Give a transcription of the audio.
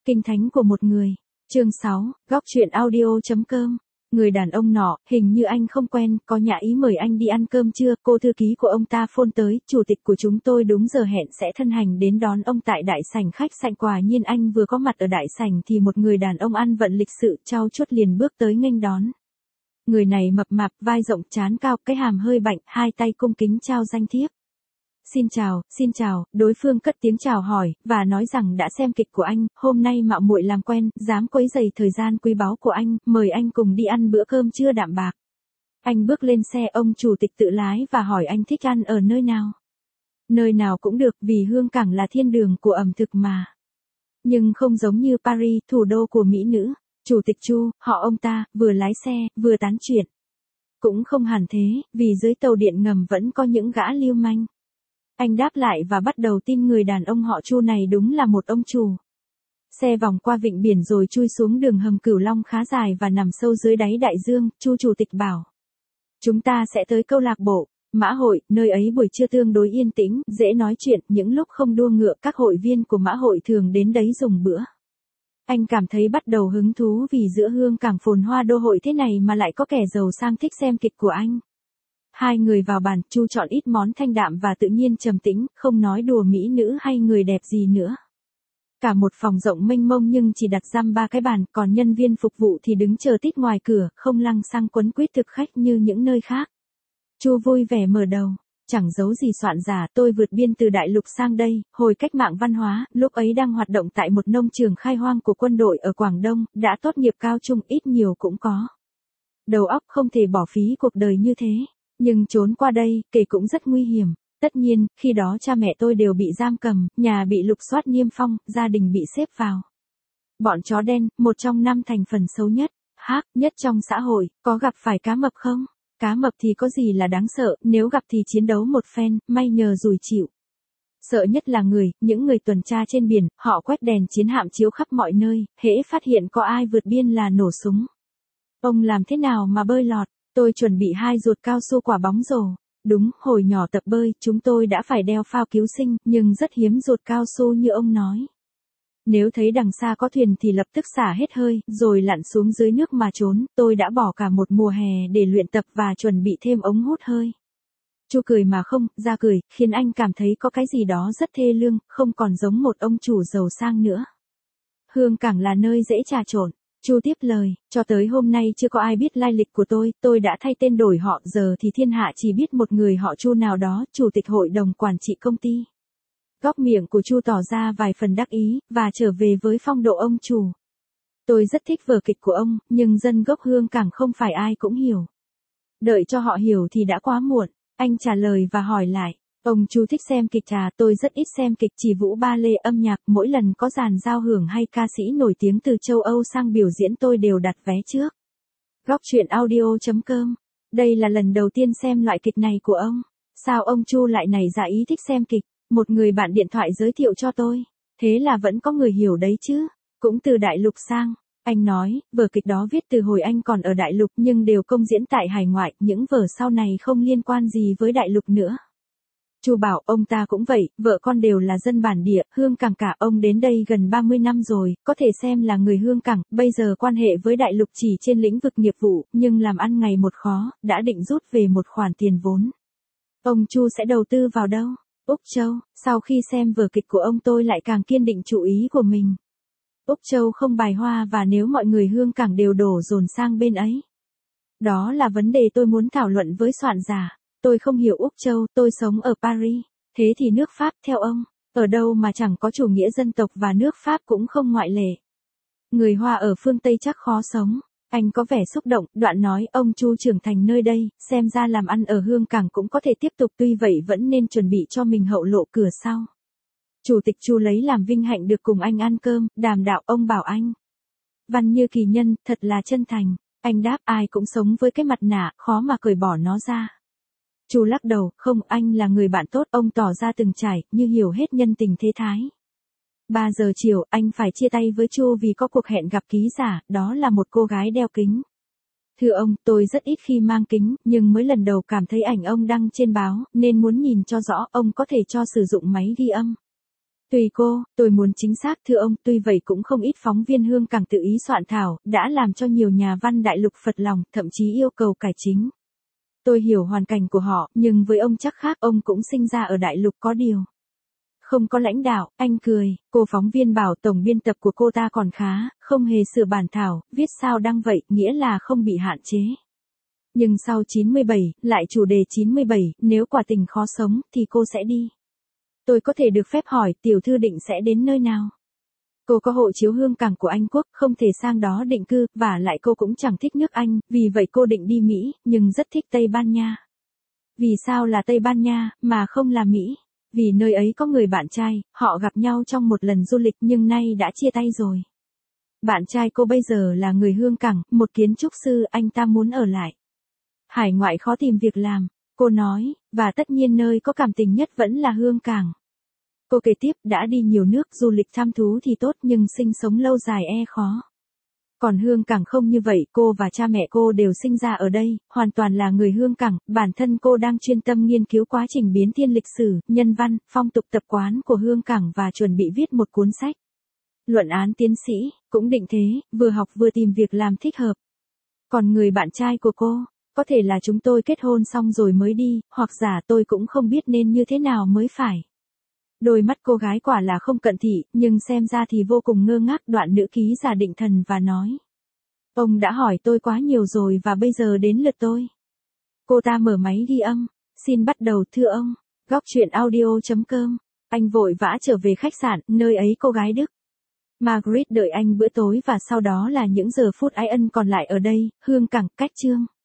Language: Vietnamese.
Kinh thánh của một người. Chương 6, góc truyện audio.com. Người đàn ông nọ, hình như anh không quen, có nhã ý mời anh đi ăn cơm trưa, cô thư ký của ông ta phone tới, chủ tịch của chúng tôi đúng giờ hẹn sẽ thân hành đến đón ông tại đại sảnh khách sạn. Quả nhiên anh vừa có mặt ở đại sảnh thì một người đàn ông ăn vận lịch sự trau chuốt liền bước tới nghênh đón. Người này mập mạp, vai rộng, trán cao, cái hàm hơi bạnh, hai tay cung kính trao danh thiếp. Xin chào, đối phương cất tiếng chào hỏi, và nói rằng đã xem kịch của anh, hôm nay mạo muội làm quen, dám quấy rầy thời gian quý báu của anh, mời anh cùng đi ăn bữa cơm trưa đạm bạc. Anh bước lên xe, ông chủ tịch tự lái và hỏi anh thích ăn ở nơi nào. Nơi nào cũng được, vì Hương Cảng là thiên đường của ẩm thực mà. Nhưng không giống như Paris, thủ đô của mỹ nữ. Chủ tịch Chu, họ ông ta, vừa lái xe, vừa tán chuyện. Cũng không hẳn thế, vì dưới tàu điện ngầm vẫn có những gã lưu manh. Anh đáp lại và bắt đầu tin người đàn ông họ Chu này đúng là một ông chủ. Xe vòng qua vịnh biển rồi chui xuống đường hầm Cửu Long khá dài và nằm sâu dưới đáy đại dương. Chu chủ tịch bảo: chúng ta sẽ tới câu lạc bộ Mã Hội, nơi ấy buổi trưa tương đối yên tĩnh, dễ nói chuyện, những lúc không đua ngựa các hội viên của Mã Hội thường đến đấy dùng bữa. Anh cảm thấy bắt đầu hứng thú vì giữa Hương Cảng phồn hoa đô hội thế này mà lại có kẻ giàu sang thích xem kịch của anh. Hai người vào bàn, Chu chọn ít món thanh đạm và tự nhiên trầm tĩnh, không nói đùa mỹ nữ hay người đẹp gì nữa. Cả một phòng rộng mênh mông nhưng chỉ đặt giam 3 cái bàn, còn nhân viên phục vụ thì đứng chờ tít ngoài cửa, không lăng xăng quấn quýt thực khách như những nơi khác. Chu vui vẻ mở đầu: chẳng giấu gì soạn giả, tôi vượt biên từ đại lục sang đây, hồi cách mạng văn hóa, lúc ấy đang hoạt động tại một nông trường khai hoang của quân đội ở Quảng Đông, đã tốt nghiệp cao trung ít nhiều cũng có. Đầu óc không thể bỏ phí cuộc đời như thế. Nhưng trốn qua đây, kể cũng rất nguy hiểm. Tất nhiên, khi đó cha mẹ tôi đều bị giam cầm, nhà bị lục soát niêm phong, gia đình bị xếp vào bọn chó đen, một trong 5 thành phần xấu nhất, nhất trong xã hội. Có gặp phải cá mập không? Cá mập thì có gì là đáng sợ, nếu gặp thì chiến đấu một phen, may nhờ rủi chịu. Sợ nhất là những người tuần tra trên biển, họ quét đèn chiến hạm chiếu khắp mọi nơi, hễ phát hiện có ai vượt biên là nổ súng. Ông làm thế nào mà bơi lọt? Tôi chuẩn bị 2 ruột cao su quả bóng rổ. Đúng, hồi nhỏ tập bơi, chúng tôi đã phải đeo phao cứu sinh, nhưng rất hiếm ruột cao su như ông nói. Nếu thấy đằng xa có thuyền thì lập tức xả hết hơi, rồi lặn xuống dưới nước mà trốn. Tôi đã bỏ cả một mùa hè để luyện tập và chuẩn bị thêm ống hút hơi. Chu cười mà không ra cười, khiến anh cảm thấy có cái gì đó rất thê lương, không còn giống một ông chủ giàu sang nữa. Hương Cảng là nơi dễ trà trộn. Chu tiếp lời: cho tới hôm nay chưa có ai biết lai lịch của tôi đã thay tên đổi họ, giờ thì thiên hạ chỉ biết một người họ Chu nào đó, chủ tịch hội đồng quản trị công ty. Góc miệng của Chu tỏ ra vài phần đắc ý, và trở về với phong độ ông chủ. Tôi rất thích vở kịch của ông, nhưng dân gốc Hương Cảng không phải ai cũng hiểu. Đợi cho họ hiểu thì đã quá muộn. Anh trả lời và hỏi lại: ông Chu thích xem kịch à? Tôi rất ít xem kịch, chỉ vũ ba lê, âm nhạc, mỗi lần có dàn giao hưởng hay ca sĩ nổi tiếng từ châu Âu sang biểu diễn tôi đều đặt vé trước. Góc truyện audio.com. Đây là lần đầu tiên xem loại kịch này của ông. Sao ông Chu lại nảy ra ý thích xem kịch? Một người bạn điện thoại giới thiệu cho tôi. Thế là vẫn có người hiểu đấy chứ. Cũng từ đại lục sang. Anh nói, vở kịch đó viết từ hồi anh còn ở đại lục nhưng đều công diễn tại hải ngoại, những vở sau này không liên quan gì với đại lục nữa. Chu bảo ông ta cũng vậy, vợ con đều là dân bản địa, Hương Cảng cả. Ông đến đây gần 30 năm rồi, có thể xem là người Hương Cảng, bây giờ quan hệ với đại lục chỉ trên lĩnh vực nghiệp vụ, nhưng làm ăn ngày một khó, đã định rút về một khoản tiền vốn. Ông Chu sẽ đầu tư vào đâu? Úc Châu. Sau khi xem vở kịch của ông tôi lại càng kiên định chủ ý của mình. Úc Châu không bài hoa, và nếu mọi người Hương Cảng đều đổ dồn sang bên ấy. Đó là vấn đề tôi muốn thảo luận với soạn giả. Tôi không hiểu Úc Châu, tôi sống ở Paris. Thế thì nước Pháp, theo ông, ở đâu mà chẳng có chủ nghĩa dân tộc, và nước Pháp cũng không ngoại lệ. Người Hoa ở phương Tây chắc khó sống. Anh có vẻ xúc động, đoạn nói ông Chu trưởng thành nơi đây, xem ra làm ăn ở Hương Cảng cũng có thể tiếp tục, tuy vậy vẫn nên chuẩn bị cho mình hậu lộ cửa sau. Chủ tịch Chu lấy làm vinh hạnh được cùng anh ăn cơm, đàm đạo. Ông bảo anh văn như kỳ nhân, thật là chân thành. Anh đáp, ai cũng sống với cái mặt nạ, khó mà cởi bỏ nó ra. Chu lắc đầu, không, anh là người bạn tốt. Ông tỏ ra từng trải, như hiểu hết nhân tình thế thái. 3 giờ chiều, anh phải chia tay với Chu vì có cuộc hẹn gặp ký giả, đó là một cô gái đeo kính. Thưa ông, tôi rất ít khi mang kính, nhưng mới lần đầu cảm thấy ảnh ông đăng trên báo, nên muốn nhìn cho rõ. Ông có thể cho sử dụng máy ghi âm. Tùy cô, tôi muốn chính xác thưa ông, tuy vậy cũng không ít phóng viên Hương Cảng tự ý soạn thảo, đã làm cho nhiều nhà văn đại lục phật lòng, thậm chí yêu cầu cải chính. Tôi hiểu hoàn cảnh của họ, nhưng với ông chắc khác, ông cũng sinh ra ở đại lục có điều. Không có lãnh đạo, anh cười, cô phóng viên bảo tổng biên tập của cô ta còn khá, không hề sửa bản thảo, viết sao đăng vậy, nghĩa là không bị hạn chế. Nhưng sau 97, lại chủ đề 97, nếu quả tình khó sống, thì cô sẽ đi. Tôi có thể được phép hỏi, tiểu thư định sẽ đến nơi nào? Cô có hộ chiếu Hương Cảng của Anh Quốc, không thể sang đó định cư, và lại cô cũng chẳng thích nước Anh, vì vậy cô định đi Mỹ, nhưng rất thích Tây Ban Nha. Vì sao là Tây Ban Nha, mà không là Mỹ? Vì nơi ấy có người bạn trai, họ gặp nhau trong một lần du lịch nhưng nay đã chia tay rồi. Bạn trai cô bây giờ là người Hương Cảng, một kiến trúc sư, anh ta muốn ở lại. Hải ngoại khó tìm việc làm, cô nói, và tất nhiên nơi có cảm tình nhất vẫn là Hương Cảng. Cô kể tiếp, đã đi nhiều nước du lịch thăm thú thì tốt nhưng sinh sống lâu dài khó. Còn Hương Cảng không như vậy, cô và cha mẹ cô đều sinh ra ở đây, hoàn toàn là người Hương Cảng, bản thân cô đang chuyên tâm nghiên cứu quá trình biến thiên lịch sử, nhân văn, phong tục tập quán của Hương Cảng và chuẩn bị viết một cuốn sách. Luận án tiến sĩ, cũng định thế, vừa học vừa tìm việc làm thích hợp. Còn người bạn trai của cô, có thể là chúng tôi kết hôn xong rồi mới đi, hoặc giả tôi cũng không biết nên như thế nào mới phải. Đôi mắt cô gái quả là không cận thị, nhưng xem ra thì vô cùng ngơ ngác. Đoạn nữ ký giả định thần và nói. Ông đã hỏi tôi quá nhiều rồi và bây giờ đến lượt tôi. Cô ta mở máy ghi âm. Xin bắt đầu thưa ông. Góc truyện audio.com. Anh vội vã trở về khách sạn, nơi ấy cô gái Đức Margaret đợi anh bữa tối và sau đó là những giờ phút ái ân còn lại ở đây. Hương Cảng, cách chương.